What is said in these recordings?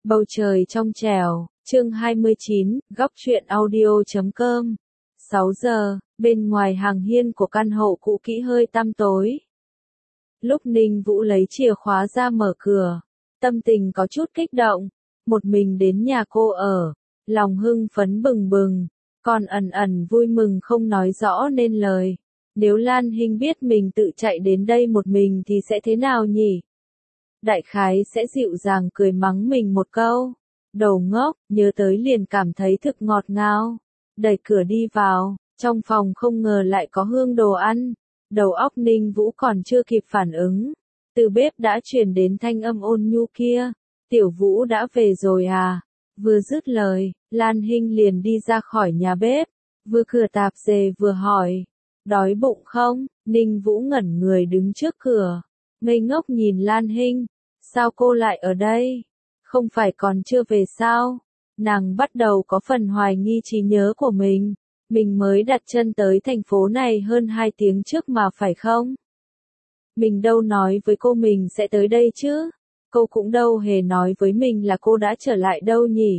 Bầu trời trong trẻo, chương 29, góc truyện audio.com. 6 giờ, bên ngoài hàng hiên của căn hộ cũ kỹ hơi tăm tối. Lúc Ninh Vũ lấy chìa khóa ra mở cửa, tâm tình có chút kích động, một mình đến nhà cô ở, lòng hưng phấn bừng bừng, còn ẩn ẩn vui mừng không nói rõ nên lời. Nếu Lan Hinh biết mình tự chạy đến đây một mình thì sẽ thế nào nhỉ? Đại khái sẽ dịu dàng cười mắng mình một câu. Đồ ngốc, nhớ tới liền cảm thấy thực ngọt ngào. Đẩy cửa đi vào, trong phòng không ngờ lại có hương đồ ăn. Đầu óc Ninh Vũ còn chưa kịp phản ứng. Từ bếp đã truyền đến thanh âm ôn nhu kia. Tiểu Vũ đã về rồi à? Vừa dứt lời, Lan Hinh liền đi ra khỏi nhà bếp. Vừa cửa tạp dề vừa hỏi. Đói bụng không? Ninh Vũ ngẩn người đứng trước cửa. Ngây ngốc nhìn Lan Hinh. Sao cô lại ở đây? Không phải còn chưa về sao? Nàng bắt đầu có phần hoài nghi trí nhớ của mình. Mình mới đặt chân tới thành phố này hơn 2 tiếng trước mà phải không? Mình đâu nói với cô mình sẽ tới đây chứ? Cô cũng đâu hề nói với mình là cô đã trở lại đâu nhỉ?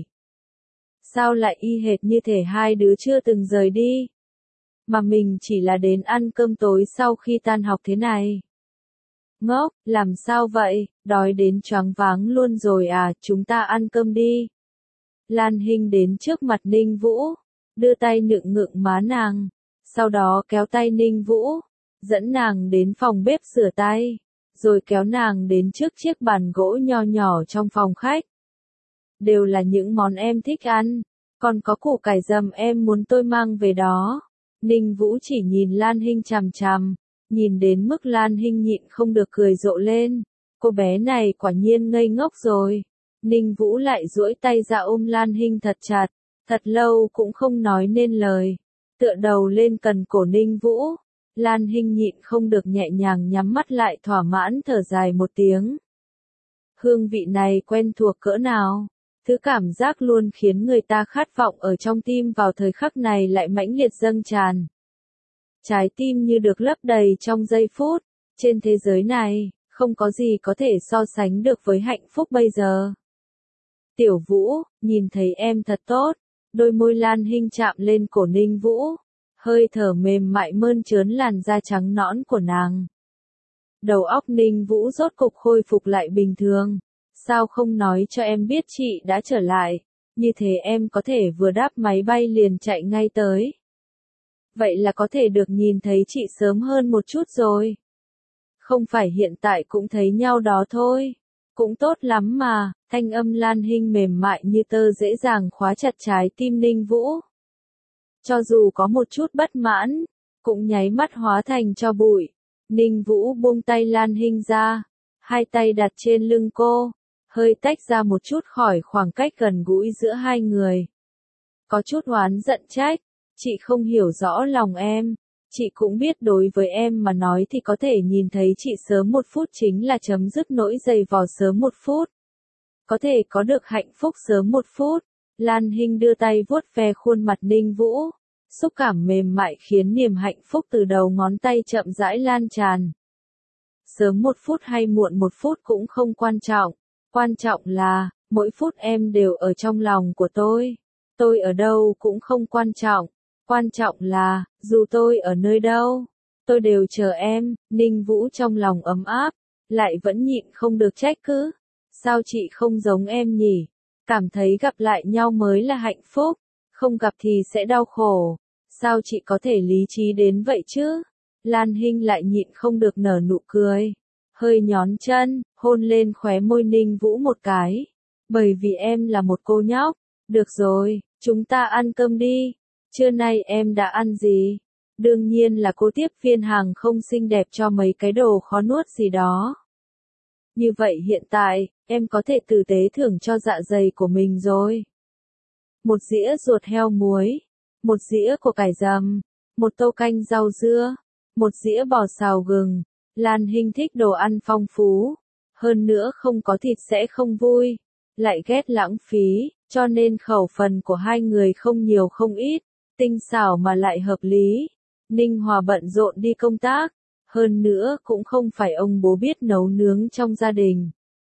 Sao lại y hệt như thể hai đứa chưa từng rời đi? Mà mình chỉ là đến ăn cơm tối sau khi tan học thế này. Ngốc, làm sao vậy, đói đến choáng váng luôn rồi à, chúng ta ăn cơm đi. Lan Hinh đến trước mặt Ninh Vũ, đưa tay nựng ngựng má nàng, sau đó kéo tay Ninh Vũ, dẫn nàng đến phòng bếp rửa tay, rồi kéo nàng đến trước chiếc bàn gỗ nho nhỏ trong phòng khách. Đều là những món em thích ăn, còn có củ cải dầm em muốn tôi mang về đó. Ninh Vũ chỉ nhìn Lan Hinh chằm chằm. Nhìn đến mức Lan Hinh nhịn không được cười rộ lên. Cô bé này quả nhiên ngây ngốc rồi. Ninh Vũ lại duỗi tay ra ôm Lan Hinh thật chặt. Thật lâu cũng không nói nên lời. Tựa đầu lên cần cổ Ninh Vũ. Lan Hinh nhịn không được nhẹ nhàng nhắm mắt lại thỏa mãn thở dài một tiếng. Hương vị này quen thuộc cỡ nào. Thứ cảm giác luôn khiến người ta khát vọng ở trong tim vào thời khắc này lại mãnh liệt dâng tràn. Trái tim như được lấp đầy trong giây phút. Trên thế giới này, không có gì có thể so sánh được với hạnh phúc bây giờ. Tiểu Vũ, nhìn thấy em thật tốt. Đôi môi Lan Hinh chạm lên cổ Ninh Vũ. Hơi thở mềm mại mơn trớn làn da trắng nõn của nàng. Đầu óc Ninh Vũ rốt cục khôi phục lại bình thường. Sao không nói cho em biết chị đã trở lại. Như thế em có thể vừa đáp máy bay liền chạy ngay tới. Vậy là có thể được nhìn thấy chị sớm hơn một chút rồi. Không phải hiện tại cũng thấy nhau đó thôi. Cũng tốt lắm mà, thanh âm Lan Hinh mềm mại như tơ dễ dàng khóa chặt trái tim Ninh Vũ. Cho dù có một chút bất mãn, cũng nháy mắt hóa thành tro bụi. Ninh Vũ buông tay Lan Hinh ra, hai tay đặt trên lưng cô, hơi tách ra một chút khỏi khoảng cách gần gũi giữa hai người. Có chút oán giận trách. Chị không hiểu rõ lòng em, chị cũng biết đối với em mà nói thì có thể nhìn thấy chị sớm một phút chính là chấm dứt nỗi dày vò sớm một phút. Có thể có được hạnh phúc sớm một phút. Lan Hinh đưa tay vuốt ve khuôn mặt Ninh Vũ, xúc cảm mềm mại khiến niềm hạnh phúc từ đầu ngón tay chậm rãi lan tràn. Sớm một phút hay muộn một phút cũng không quan trọng, quan trọng là, mỗi phút em đều ở trong lòng của tôi. Tôi ở đâu cũng không quan trọng. Quan trọng là, dù tôi ở nơi đâu, tôi đều chờ em. Ninh Vũ trong lòng ấm áp, lại vẫn nhịn không được trách cứ. Sao chị không giống em nhỉ? Cảm thấy gặp lại nhau mới là hạnh phúc, không gặp thì sẽ đau khổ. Sao chị có thể lý trí đến vậy chứ? Lan Hinh lại nhịn không được nở nụ cười. Hơi nhón chân, hôn lên khóe môi Ninh Vũ một cái. Bởi vì em là một cô nhóc. Được rồi, chúng ta ăn cơm đi. Trưa nay em đã ăn gì? Đương nhiên là cô tiếp viên hàng không xinh đẹp cho mấy cái đồ khó nuốt gì đó. Như vậy hiện tại, em có thể tử tế thưởng cho dạ dày của mình rồi. Một dĩa ruột heo muối, một dĩa của cải dầm, một tô canh rau dưa, một dĩa bò xào gừng. Lan Hinh thích đồ ăn phong phú. Hơn nữa không có thịt sẽ không vui. Lại ghét lãng phí, cho nên khẩu phần của hai người không nhiều không ít. Tinh xảo mà lại hợp lý. Ninh Hòa bận rộn đi công tác. Hơn nữa cũng không phải ông bố biết nấu nướng trong gia đình.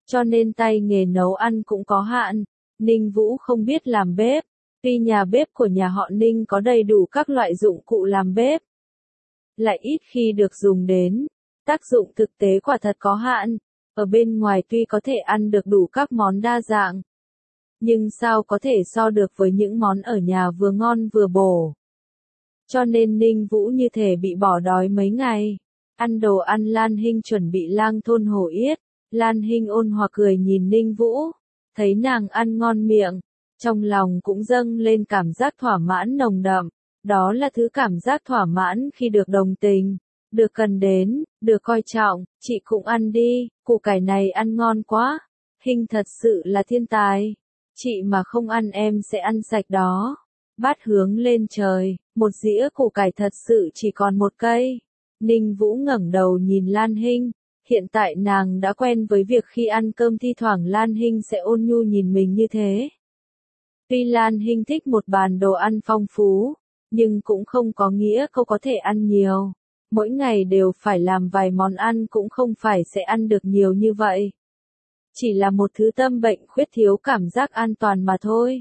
cho nên tay nghề nấu ăn cũng có hạn. Ninh Vũ không biết làm bếp, tuy nhà bếp của nhà họ Ninh có đầy đủ các loại dụng cụ làm bếp, lại ít khi được dùng đến. Tác dụng thực tế quả thật có hạn, ở bên ngoài tuy có thể ăn được đủ các món đa dạng, nhưng sao có thể so được với những món ở nhà vừa ngon vừa bổ. Cho nên Ninh Vũ như thể bị bỏ đói mấy ngày. Ăn đồ ăn Lan Hinh chuẩn bị lang thôn hổ yết. Lan Hinh ôn hòa cười nhìn Ninh Vũ, thấy nàng ăn ngon miệng, trong lòng cũng dâng lên cảm giác thỏa mãn nồng đậm. Đó là thứ cảm giác thỏa mãn khi được đồng tình, được cần đến, được coi trọng. Chị cũng ăn đi, củ cải này ăn ngon quá. Hinh thật sự là thiên tài. Chị mà không ăn em sẽ ăn sạch đó. Bát hướng lên trời, một dĩa củ cải thật sự chỉ còn một cây. Ninh Vũ ngẩng đầu nhìn Lan Hinh. Hiện tại nàng đã quen với việc khi ăn cơm thi thoảng Lan Hinh sẽ ôn nhu nhìn mình như thế. Tuy Lan Hinh thích một bàn đồ ăn phong phú, nhưng cũng không có nghĩa cô có thể ăn nhiều. Mỗi ngày đều phải làm vài món ăn cũng không phải sẽ ăn được nhiều như vậy. Chỉ là một thứ tâm bệnh khuyết thiếu cảm giác an toàn mà thôi.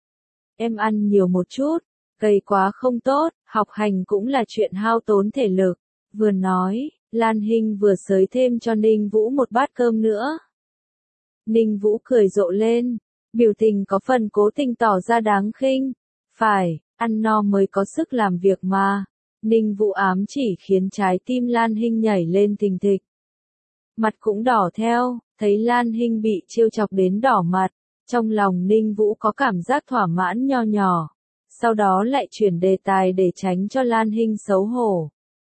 Em ăn nhiều một chút, gầy quá không tốt, học hành cũng là chuyện hao tốn thể lực. Vừa nói, Lan Hinh vừa xới thêm cho Ninh Vũ một bát cơm nữa. Ninh Vũ cười rộ lên, biểu tình có phần cố tình tỏ ra đáng khinh. Phải, ăn no mới có sức làm việc mà. Ninh Vũ ám chỉ khiến trái tim Lan Hinh nhảy lên thình thịch. Mặt cũng đỏ theo, thấy Lan Hinh bị trêu chọc đến đỏ mặt. Trong lòng Ninh Vũ có cảm giác thỏa mãn nho nhỏ. Sau đó lại chuyển đề tài để tránh cho Lan Hinh xấu hổ.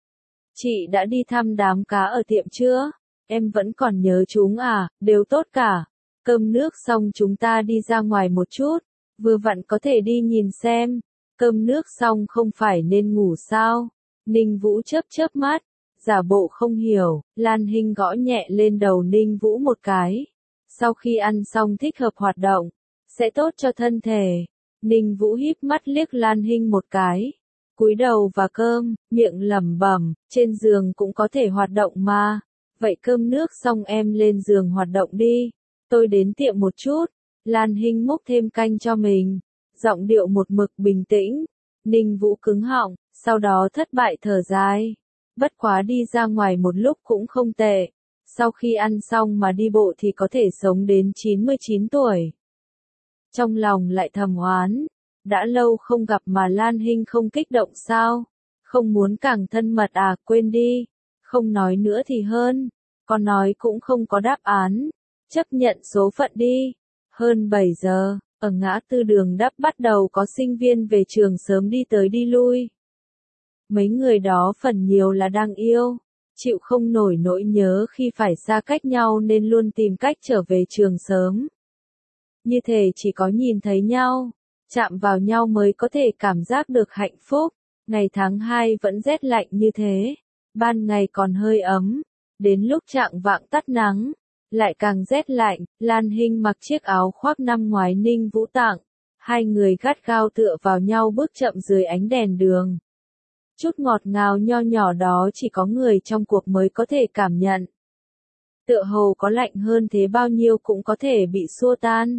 Chị đã đi thăm đám cá ở tiệm chưa? Em vẫn còn nhớ chúng à, đều tốt cả. Cơm nước xong chúng ta đi ra ngoài một chút, vừa vặn có thể đi nhìn xem. Cơm nước xong không phải nên ngủ sao? Ninh Vũ chớp mắt, giả bộ không hiểu. Lan Hinh gõ nhẹ lên đầu Ninh Vũ một cái. Sau khi ăn xong thích hợp hoạt động, sẽ tốt cho thân thể. Ninh Vũ híp mắt liếc Lan Hinh một cái, cúi đầu vào cơm, miệng lẩm bẩm, trên giường cũng có thể hoạt động mà. Vậy cơm nước xong em lên giường hoạt động đi, tôi đến tiệm một chút. Lan Hinh múc thêm canh cho mình, giọng điệu một mực bình tĩnh. Ninh Vũ cứng họng, sau đó thất bại thở dài. Bất quá đi ra ngoài một lúc cũng không tệ. Sau khi ăn xong mà đi bộ thì có thể sống đến 99 tuổi. Trong lòng lại thầm oán, đã lâu không gặp mà Lan Hinh không kích động sao? Không muốn càng thân mật à, quên đi. Không nói nữa thì hơn, còn nói cũng không có đáp án. Chấp nhận số phận đi. Hơn 7 giờ, ở ngã tư đường Đắp bắt đầu có sinh viên về trường sớm đi tới đi lui. Mấy người đó phần nhiều là đang yêu, chịu không nổi nỗi nhớ khi phải xa cách nhau nên luôn tìm cách trở về trường sớm. Như thể chỉ có nhìn thấy nhau, chạm vào nhau mới có thể cảm giác được hạnh phúc. Ngày tháng 2 vẫn rét lạnh như thế, ban ngày còn hơi ấm, đến lúc chạng vạng tắt nắng, lại càng rét lạnh. Lan Hinh mặc chiếc áo khoác năm ngoái Ninh Vũ tặng, hai người gắt gao tựa vào nhau bước chậm dưới ánh đèn đường. Chút ngọt ngào nho nhỏ đó chỉ có người trong cuộc mới có thể cảm nhận. Tựa hồ có lạnh hơn thế bao nhiêu cũng có thể bị xua tan.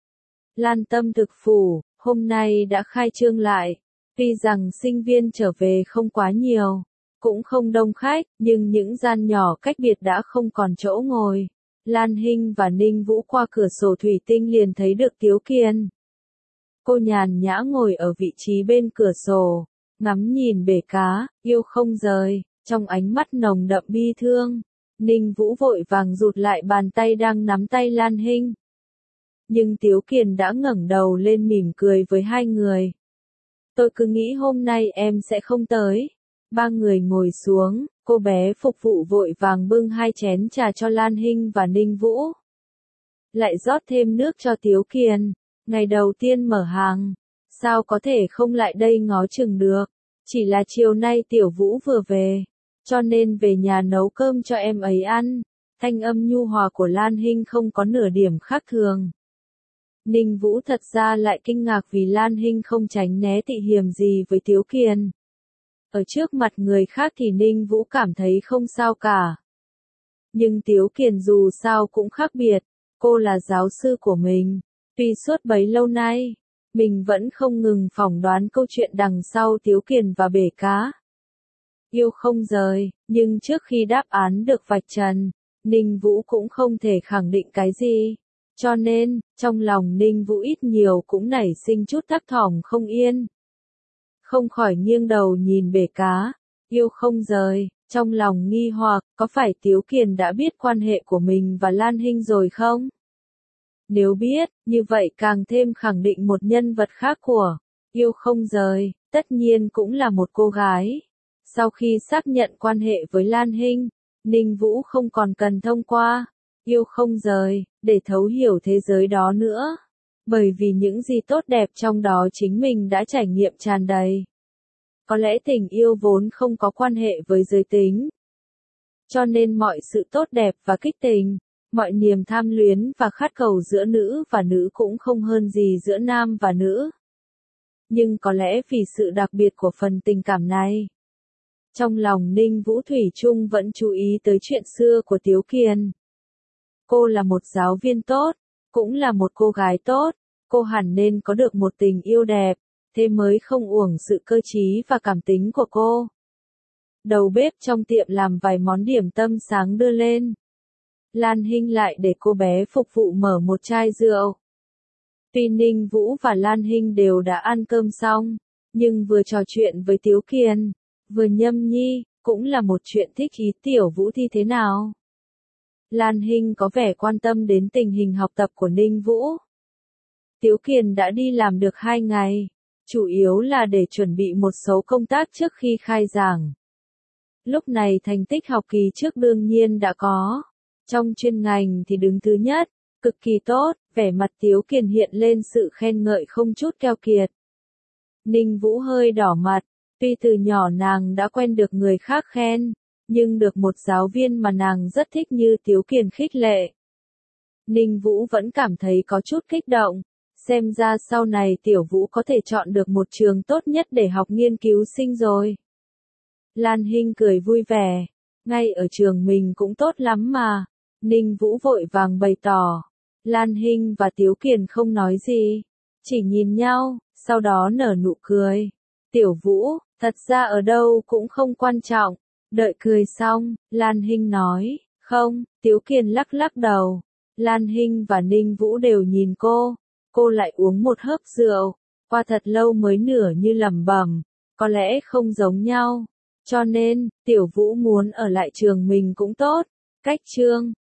Lan Tâm thực phủ, hôm nay đã khai trương lại. Tuy rằng sinh viên trở về không quá nhiều, cũng không đông khách, nhưng những gian nhỏ cách biệt đã không còn chỗ ngồi. Lan Hinh và Ninh Vũ qua cửa sổ thủy tinh liền thấy được Tiếu Kiên. Cô nhàn nhã ngồi ở vị trí bên cửa sổ, ngắm nhìn bể cá, yêu không rời, trong ánh mắt nồng đậm bi thương. Ninh Vũ vội vàng rụt lại bàn tay đang nắm tay Lan Hinh. Nhưng Tiếu Kiên đã ngẩng đầu lên mỉm cười với hai người. Tôi cứ nghĩ hôm nay em sẽ không tới. Ba người ngồi xuống, cô bé phục vụ vội vàng bưng 2 chén trà cho Lan Hinh và Ninh Vũ. Lại rót thêm nước cho Tiếu Kiên. Ngày đầu tiên mở hàng, sao có thể không lại đây ngó chừng được. Chỉ là chiều nay Tiểu Vũ vừa về, cho nên về nhà nấu cơm cho em ấy ăn. Thanh âm nhu hòa của Lan Hinh không có nửa điểm khác thường. Ninh Vũ thật ra lại kinh ngạc vì Lan Hinh không tránh né tị hiềm gì với Tiếu Kiên. Ở trước mặt người khác thì Ninh Vũ cảm thấy không sao cả. Nhưng Tiếu Kiên dù sao cũng khác biệt, Cô là giáo sư của mình. Tuy suốt bấy lâu nay, mình vẫn không ngừng phỏng đoán câu chuyện đằng sau Tiếu Kiền và bể cá. Yêu không rời, nhưng trước khi đáp án được vạch trần, Ninh Vũ cũng không thể khẳng định cái gì. Cho nên, trong lòng Ninh Vũ ít nhiều cũng nảy sinh chút thấp thỏm không yên. Không khỏi nghiêng đầu nhìn bể cá, yêu không rời, trong lòng nghi hoặc, có phải Tiếu Kiền đã biết quan hệ của mình và Lan Hinh rồi không? Nếu biết, như vậy càng thêm khẳng định một nhân vật khác của yêu không rời, tất nhiên cũng là một cô gái. Sau khi xác nhận quan hệ với Lan Hinh, Ninh Vũ không còn cần thông qua yêu không rời để thấu hiểu thế giới đó nữa. Bởi vì những gì tốt đẹp trong đó chính mình đã trải nghiệm tràn đầy. Có lẽ tình yêu vốn không có quan hệ với giới tính. Cho nên mọi sự tốt đẹp và kích tình, mọi niềm tham luyến và khát cầu giữa nữ và nữ cũng không hơn gì giữa nam và nữ. Nhưng có lẽ vì sự đặc biệt của phần tình cảm này, trong lòng Ninh Vũ thủy chung vẫn chú ý tới chuyện xưa của Tiếu Kiền. Cô là một giáo viên tốt, cũng là một cô gái tốt, cô hẳn nên có được một tình yêu đẹp, thế mới không uổng sự cơ trí và cảm tính của cô. Đầu bếp trong tiệm làm vài món điểm tâm sáng đưa lên. Lan Hinh lại để cô bé phục vụ mở một chai rượu. Tuy Ninh Vũ và Lan Hinh đều đã ăn cơm xong, nhưng vừa trò chuyện với Tiếu Kiền, vừa nhâm nhi, cũng là một chuyện thích ý Tiểu Vũ thi thế nào. Lan Hinh có vẻ quan tâm đến tình hình học tập của Ninh Vũ. Tiếu Kiền đã đi làm được 2 ngày, chủ yếu là để chuẩn bị một số công tác trước khi khai giảng. Lúc này thành tích học kỳ trước đương nhiên đã có. Trong chuyên ngành thì đứng thứ nhất, cực kỳ tốt, vẻ mặt Tiếu Kiền hiện lên sự khen ngợi không chút keo kiệt. Ninh Vũ hơi đỏ mặt, tuy từ nhỏ nàng đã quen được người khác khen, nhưng được một giáo viên mà nàng rất thích như Tiếu Kiền khích lệ. Ninh Vũ vẫn cảm thấy có chút kích động, xem ra sau này Tiểu Vũ có thể chọn được một trường tốt nhất để học nghiên cứu sinh rồi. Lan Hinh cười vui vẻ, ngay ở trường mình cũng tốt lắm mà. Ninh Vũ vội vàng bày tỏ. Lan Hinh và Tiếu Kiền không nói gì, chỉ nhìn nhau, sau đó nở nụ cười. Tiểu Vũ, thật ra ở đâu cũng không quan trọng. Đợi cười xong, Lan Hinh nói, không, Tiếu Kiền lắc lắc đầu. Lan Hinh và Ninh Vũ đều nhìn cô lại uống một hớp rượu, qua thật lâu mới nửa như lẩm bẩm, có lẽ không giống nhau. Cho nên, Tiểu Vũ muốn ở lại trường mình cũng tốt. Cách chương